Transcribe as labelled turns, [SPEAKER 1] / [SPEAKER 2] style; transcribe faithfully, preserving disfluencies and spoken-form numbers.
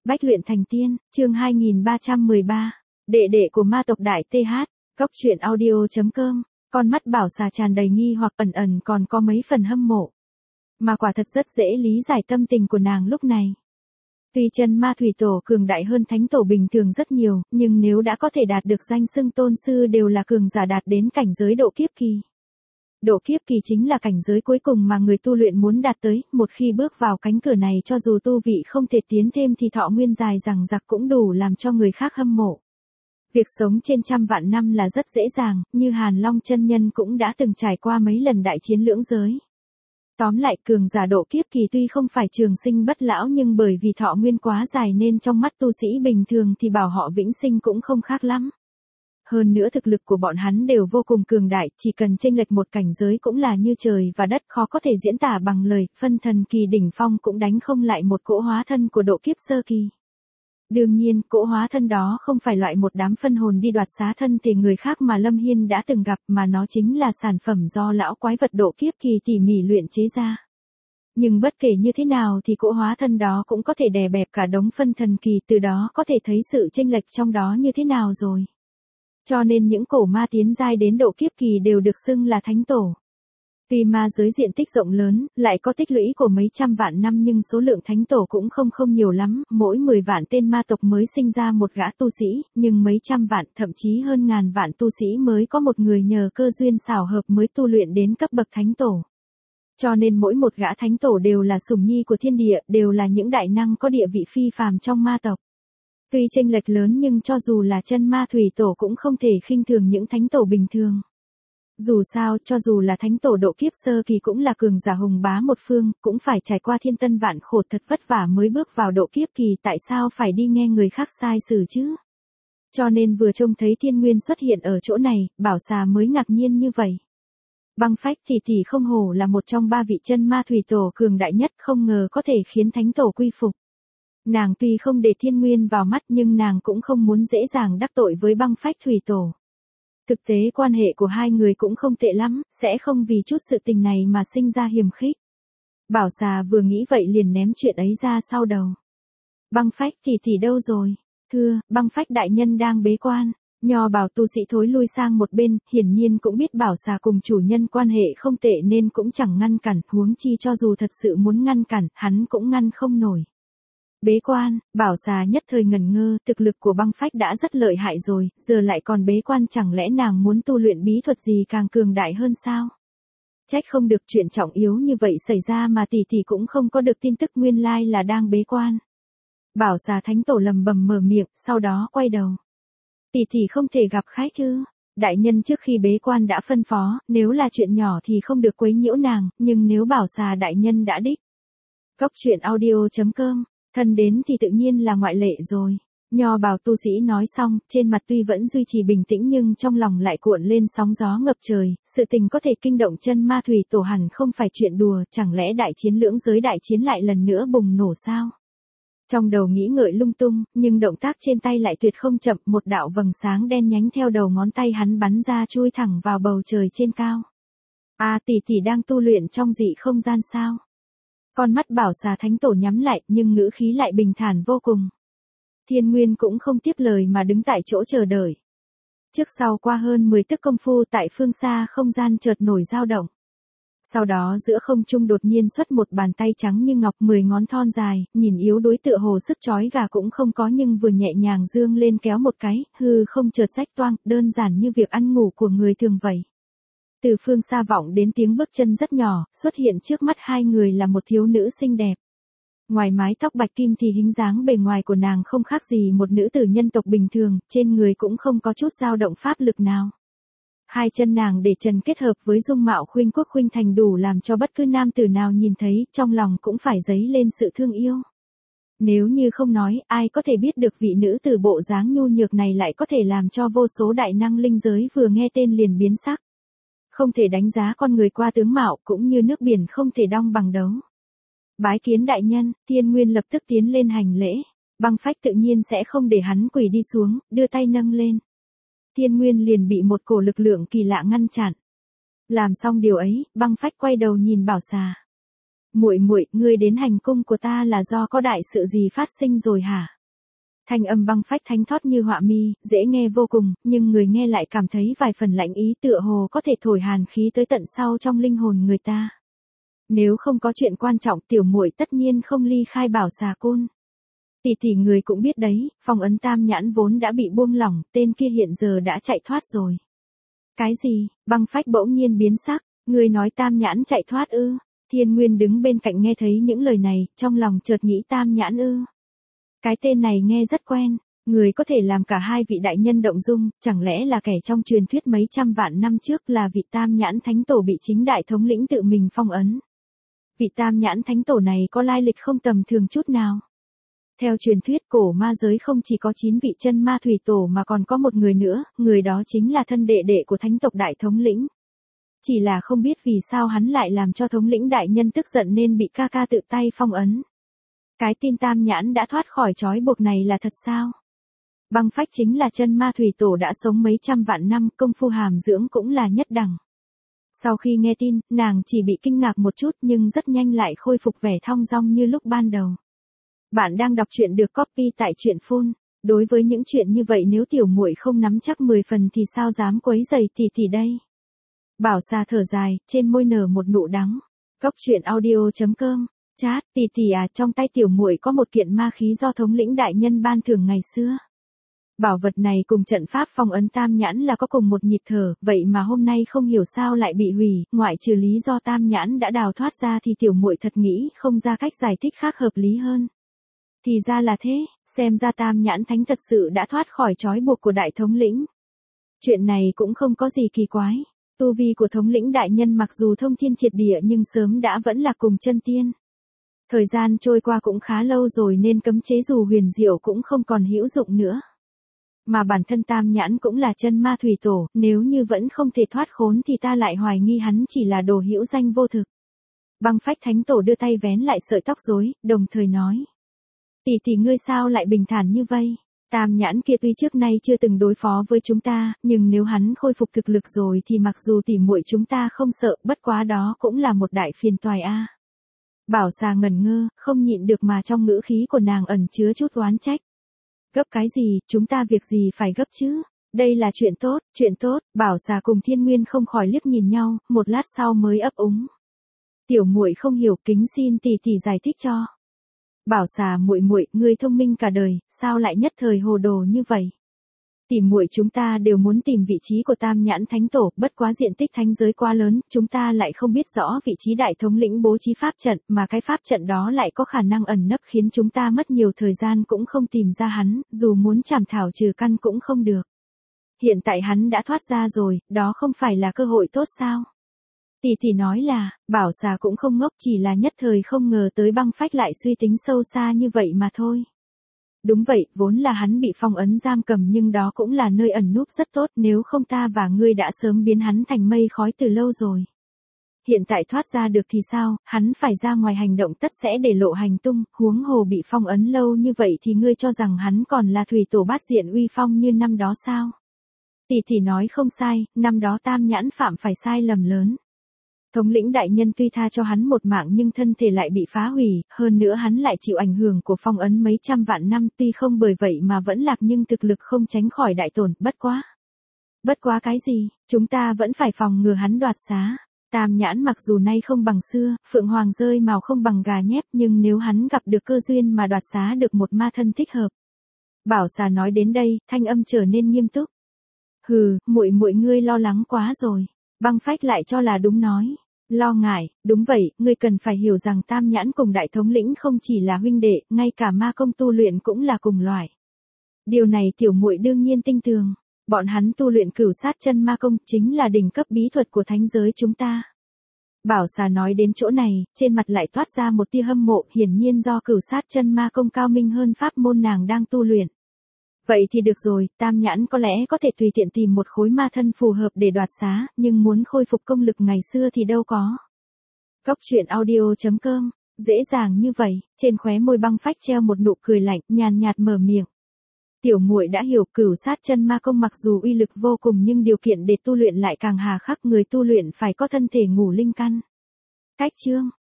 [SPEAKER 1] Bách luyện thành tiên, chương hai nghìn ba trăm mười ba. Đệ đệ của ma tộc Đại tê hát, Cốc truyện audio chấm com. Con mắt Bảo Xà tràn đầy nghi hoặc ẩn ẩn còn có mấy phần hâm mộ. Mà quả thật rất dễ lý giải tâm tình của nàng lúc này. Tuy chân ma thủy tổ cường đại hơn thánh tổ bình thường rất nhiều, nhưng nếu đã có thể đạt được danh xưng tôn sư đều là cường giả đạt đến cảnh giới độ kiếp kỳ. Độ kiếp kỳ chính là cảnh giới cuối cùng mà người tu luyện muốn đạt tới, một khi bước vào cánh cửa này cho dù tu vị không thể tiến thêm thì thọ nguyên dài dằng dặc cũng đủ làm cho người khác hâm mộ. Việc sống trên trăm vạn năm là rất dễ dàng, như Hàn Long chân nhân cũng đã từng trải qua mấy lần đại chiến lưỡng giới. Tóm lại cường giả độ kiếp kỳ tuy không phải trường sinh bất lão nhưng bởi vì thọ nguyên quá dài nên trong mắt tu sĩ bình thường thì bảo họ vĩnh sinh cũng không khác lắm. Hơn nữa thực lực của bọn hắn đều vô cùng cường đại, chỉ cần chênh lệch một cảnh giới cũng là như trời và đất, khó có thể diễn tả bằng lời, phân thần kỳ đỉnh phong cũng đánh không lại một cỗ hóa thân của độ kiếp sơ kỳ. Đương nhiên, cỗ hóa thân đó không phải loại một đám phân hồn đi đoạt xá thân thể người khác mà Lâm Hiên đã từng gặp, mà nó chính là sản phẩm do lão quái vật độ kiếp kỳ tỉ mỉ luyện chế ra. Nhưng bất kể như thế nào thì cỗ hóa thân đó cũng có thể đè bẹp cả đống phân thần kỳ, từ đó có thể thấy sự chênh lệch trong đó như thế nào rồi. Cho nên những cổ ma tiến giai đến độ kiếp kỳ đều được xưng là thánh tổ. Tuy ma giới diện tích rộng lớn, lại có tích lũy của mấy trăm vạn năm nhưng số lượng thánh tổ cũng không không nhiều lắm, mỗi mười vạn tên ma tộc mới sinh ra một gã tu sĩ, nhưng mấy trăm vạn thậm chí hơn ngàn vạn tu sĩ mới có một người nhờ cơ duyên xảo hợp mới tu luyện đến cấp bậc thánh tổ. Cho nên mỗi một gã thánh tổ đều là sủng nhi của thiên địa, đều là những đại năng có địa vị phi phàm trong ma tộc. Tuy chênh lệch lớn nhưng cho dù là chân ma thủy tổ cũng không thể khinh thường những thánh tổ bình thường. Dù sao, cho dù là thánh tổ độ kiếp sơ kỳ cũng là cường giả hùng bá một phương, cũng phải trải qua thiên tân vạn khổ thật vất vả mới bước vào độ kiếp kỳ, tại sao phải đi nghe người khác sai xử chứ? Cho nên vừa trông thấy Thiên Nguyên xuất hiện ở chỗ này, Bảo Xà mới ngạc nhiên như vậy. Băng Phách thì thì không hổ là một trong ba vị chân ma thủy tổ cường đại nhất, không ngờ có thể khiến thánh tổ quy phục. Nàng tuy không để Thiên Nguyên vào mắt nhưng nàng cũng không muốn dễ dàng đắc tội với Băng Phách thủy tổ. Thực tế quan hệ của hai người cũng không tệ lắm, sẽ không vì chút sự tình này mà sinh ra hiềm khích. Bảo Xà vừa nghĩ vậy liền ném chuyện ấy ra sau đầu. Băng Phách thì thì đâu rồi? Thưa, Băng Phách đại nhân đang bế quan. Nho Bảo tu sĩ thối lui sang một bên, hiển nhiên cũng biết Bảo Xà cùng chủ nhân quan hệ không tệ nên cũng chẳng ngăn cản, huống chi cho dù thật sự muốn ngăn cản, hắn cũng ngăn không nổi. Bế quan, Bảo Xà nhất thời ngẩn ngơ, thực lực của Băng Phách đã rất lợi hại rồi, giờ lại còn bế quan, chẳng lẽ nàng muốn tu luyện bí thuật gì càng cường đại hơn sao? Trách không được chuyện trọng yếu như vậy xảy ra mà tỷ tỷ cũng không có được tin tức, nguyên lai là đang bế quan. Bảo Xà thánh tổ lầm bầm mở miệng, sau đó quay đầu. Tỷ tỷ không thể gặp khách chứ? Đại nhân trước khi bế quan đã phân phó, nếu là chuyện nhỏ thì không được quấy nhiễu nàng, nhưng nếu Bảo Xà đại nhân đã đích. Cốc truyện audio chấm com. Thân đến thì tự nhiên là ngoại lệ rồi. Nho Bảo tu sĩ nói xong, trên mặt tuy vẫn duy trì bình tĩnh nhưng trong lòng lại cuộn lên sóng gió ngập trời, sự tình có thể kinh động chân ma thủy tổ hẳn không phải chuyện đùa, chẳng lẽ đại chiến lưỡng giới đại chiến lại lần nữa bùng nổ sao? Trong đầu nghĩ ngợi lung tung, nhưng động tác trên tay lại tuyệt không chậm, một đạo vầng sáng đen nhánh theo đầu ngón tay hắn bắn ra chui thẳng vào bầu trời trên cao. À, tỷ tỷ đang tu luyện trong dị không gian sao? Con mắt Bảo Xà thánh tổ nhắm lại nhưng ngữ khí lại bình thản vô cùng. Thiên Nguyên cũng không tiếp lời mà đứng tại chỗ chờ đợi. Trước sau qua hơn mười tức công phu tại phương xa không gian chợt nổi dao động. Sau đó giữa không trung đột nhiên xuất một bàn tay trắng như ngọc, mười ngón thon dài, nhìn yếu đuối tựa hồ sức chói gà cũng không có nhưng vừa nhẹ nhàng dương lên kéo một cái, hư không chợt rách toang, đơn giản như việc ăn ngủ của người thường vậy. Từ phương xa vọng đến tiếng bước chân rất nhỏ, xuất hiện trước mắt hai người là một thiếu nữ xinh đẹp. Ngoài mái tóc bạch kim thì hình dáng bề ngoài của nàng không khác gì một nữ tử nhân tộc bình thường, trên người cũng không có chút dao động pháp lực nào. Hai chân nàng để trần kết hợp với dung mạo khuynh quốc khuynh thành đủ làm cho bất cứ nam tử nào nhìn thấy, trong lòng cũng phải dấy lên sự thương yêu. Nếu như không nói, ai có thể biết được vị nữ tử bộ dáng nhu nhược này lại có thể làm cho vô số đại năng linh giới vừa nghe tên liền biến sắc. Không thể đánh giá con người qua tướng mạo, cũng như nước biển không thể đong bằng đấu. Bái kiến đại nhân, Thiên Nguyên lập tức tiến lên hành lễ. Băng Phách tự nhiên sẽ không để hắn quỳ đi xuống, đưa tay nâng lên. Thiên Nguyên liền bị một cổ lực lượng kỳ lạ ngăn chặn. Làm xong điều ấy, Băng Phách quay đầu nhìn Bảo Xà. Muội muội, ngươi đến hành cung của ta là do có đại sự gì phát sinh rồi hả? Thanh âm băng phách thánh thót như họa mi, dễ nghe vô cùng, nhưng người nghe lại cảm thấy vài phần lạnh ý tựa hồ có thể thổi hàn khí tới tận sau trong linh hồn người ta. Nếu không có chuyện quan trọng tiểu muội tất nhiên không ly khai Bảo Xà Côn. Tỷ tỷ người cũng biết đấy, phong ấn Tam Nhãn vốn đã bị buông lỏng, tên kia hiện giờ đã chạy thoát rồi. Cái gì? Băng phách bỗng nhiên biến sắc, người nói Tam Nhãn chạy thoát ư? Thiên Nguyên đứng bên cạnh nghe thấy những lời này, trong lòng chợt nghĩ Tam Nhãn ư? Cái tên này nghe rất quen, người có thể làm cả hai vị đại nhân động dung, chẳng lẽ là kẻ trong truyền thuyết mấy trăm vạn năm trước là vị Tam Nhãn Thánh Tổ bị chính đại thống lĩnh tự mình phong ấn. Vị Tam Nhãn Thánh Tổ này có lai lịch không tầm thường chút nào. Theo truyền thuyết cổ ma giới không chỉ có chín vị chân ma thủy tổ mà còn có một người nữa, người đó chính là thân đệ đệ của thánh tộc đại thống lĩnh. Chỉ là không biết vì sao hắn lại làm cho thống lĩnh đại nhân tức giận nên bị ca ca tự tay phong ấn. Cái tin Tam Nhãn đã thoát khỏi trói buộc này là thật sao? Băng phách chính là chân ma thủy tổ đã sống mấy trăm vạn năm, công phu hàm dưỡng cũng là nhất đẳng. Sau khi nghe tin, nàng chỉ bị kinh ngạc một chút nhưng rất nhanh lại khôi phục vẻ thong dong như lúc ban đầu. Bạn đang đọc truyện được copy tại truyện phun. Đối với những chuyện như vậy nếu tiểu muội không nắm chắc mười phần thì sao dám quấy rầy tỷ tỷ đây? Bảo Xà thở dài, trên môi nở một nụ đắng. Cốc truyện audio chấm com. Chát, tỷ tỷ à, trong tay tiểu muội có một kiện ma khí do thống lĩnh đại nhân ban thưởng ngày xưa. Bảo vật này cùng trận pháp phong ấn Tam Nhãn là có cùng một nhịp thở, vậy mà hôm nay không hiểu sao lại bị hủy, ngoại trừ lý do Tam Nhãn đã đào thoát ra thì tiểu muội thật nghĩ không ra cách giải thích khác hợp lý hơn. Thì ra là thế, xem ra Tam Nhãn Thánh thật sự đã thoát khỏi trói buộc của đại thống lĩnh. Chuyện này cũng không có gì kỳ quái. Tu vi của thống lĩnh đại nhân mặc dù thông thiên triệt địa nhưng sớm đã vẫn là cùng chân tiên. Thời gian trôi qua cũng khá lâu rồi nên cấm chế dù huyền diệu cũng không còn hữu dụng nữa. Mà bản thân Tam Nhãn cũng là chân ma thủy tổ, nếu như vẫn không thể thoát khốn thì ta lại hoài nghi hắn chỉ là đồ hữu danh vô thực. Băng phách thánh tổ đưa tay vén lại sợi tóc rối, đồng thời nói. Tỷ tỷ ngươi sao lại bình thản như vậy? Tam Nhãn kia tuy trước nay chưa từng đối phó với chúng ta, nhưng nếu hắn khôi phục thực lực rồi thì mặc dù tỷ muội chúng ta không sợ, bất quá đó cũng là một đại phiền toái a. Bảo Xà ngẩn ngơ, không nhịn được mà trong ngữ khí của nàng ẩn chứa chút oán trách. Gấp cái gì, chúng ta việc gì phải gấp chứ? Đây là chuyện tốt, chuyện tốt. Bảo Xà cùng Thiên Nguyên không khỏi liếc nhìn nhau, một lát sau mới ấp úng. Tiểu muội không hiểu, kính xin tỷ tỷ giải thích cho. Bảo Xà muội muội, ngươi thông minh cả đời, sao lại nhất thời hồ đồ như vậy? Tỷ muội chúng ta đều muốn tìm vị trí của Tam Nhãn Thánh Tổ, bất quá diện tích thánh giới quá lớn, chúng ta lại không biết rõ vị trí đại thống lĩnh bố trí pháp trận, mà cái pháp trận đó lại có khả năng ẩn nấp khiến chúng ta mất nhiều thời gian cũng không tìm ra hắn, dù muốn chảm thảo trừ căn cũng không được. Hiện tại hắn đã thoát ra rồi, đó không phải là cơ hội tốt sao? Tỷ tỷ nói là, Bảo Xà cũng không ngốc, chỉ là nhất thời không ngờ tới băng phách lại suy tính sâu xa như vậy mà thôi. Đúng vậy, vốn là hắn bị phong ấn giam cầm nhưng đó cũng là nơi ẩn núp rất tốt, nếu không ta và ngươi đã sớm biến hắn thành mây khói từ lâu rồi. Hiện tại thoát ra được thì sao, hắn phải ra ngoài hành động tất sẽ để lộ hành tung, huống hồ bị phong ấn lâu như vậy thì ngươi cho rằng hắn còn là thủy tổ bát diện uy phong như năm đó sao? Tỷ tỷ nói không sai, năm đó Tam Nhãn phạm phải sai lầm lớn. Thống lĩnh đại nhân tuy tha cho hắn một mạng nhưng thân thể lại bị phá hủy, hơn nữa hắn lại chịu ảnh hưởng của phong ấn mấy trăm vạn năm, tuy không bởi vậy mà vẫn lạc nhưng thực lực không tránh khỏi đại tổn, bất quá. Bất quá cái gì, chúng ta vẫn phải phòng ngừa hắn đoạt xá. Tam Nhãn mặc dù nay không bằng xưa, phượng hoàng rơi màu không bằng gà nhép, nhưng nếu hắn gặp được cơ duyên mà đoạt xá được một ma thân thích hợp. Bảo Xà nói đến đây, thanh âm trở nên nghiêm túc. Hừ, muội muội ngươi lo lắng quá rồi. Băng phách lại cho là đúng nói. Lo ngại, đúng vậy, ngươi cần phải hiểu rằng Tam Nhãn cùng đại thống lĩnh không chỉ là huynh đệ, ngay cả ma công tu luyện cũng là cùng loại. Điều này tiểu muội đương nhiên tinh tường, bọn hắn tu luyện cửu sát chân ma công chính là đỉnh cấp bí thuật của thánh giới chúng ta. Bảo Xà nói đến chỗ này, trên mặt lại toát ra một tia hâm mộ, hiển nhiên do cửu sát chân ma công cao minh hơn pháp môn nàng đang tu luyện. Vậy thì được rồi, Tam Nhãn có lẽ có thể tùy tiện tìm một khối ma thân phù hợp để đoạt xá, nhưng muốn khôi phục công lực ngày xưa thì đâu có. Cốc truyện audio chấm com, dễ dàng như vậy, trên khóe môi băng phách treo một nụ cười lạnh, nhàn nhạt mở miệng. Tiểu muội đã hiểu cửu sát chân ma công mặc dù uy lực vô cùng nhưng điều kiện để tu luyện lại càng hà khắc, người tu luyện phải có thân thể ngủ linh căn. Cách chương,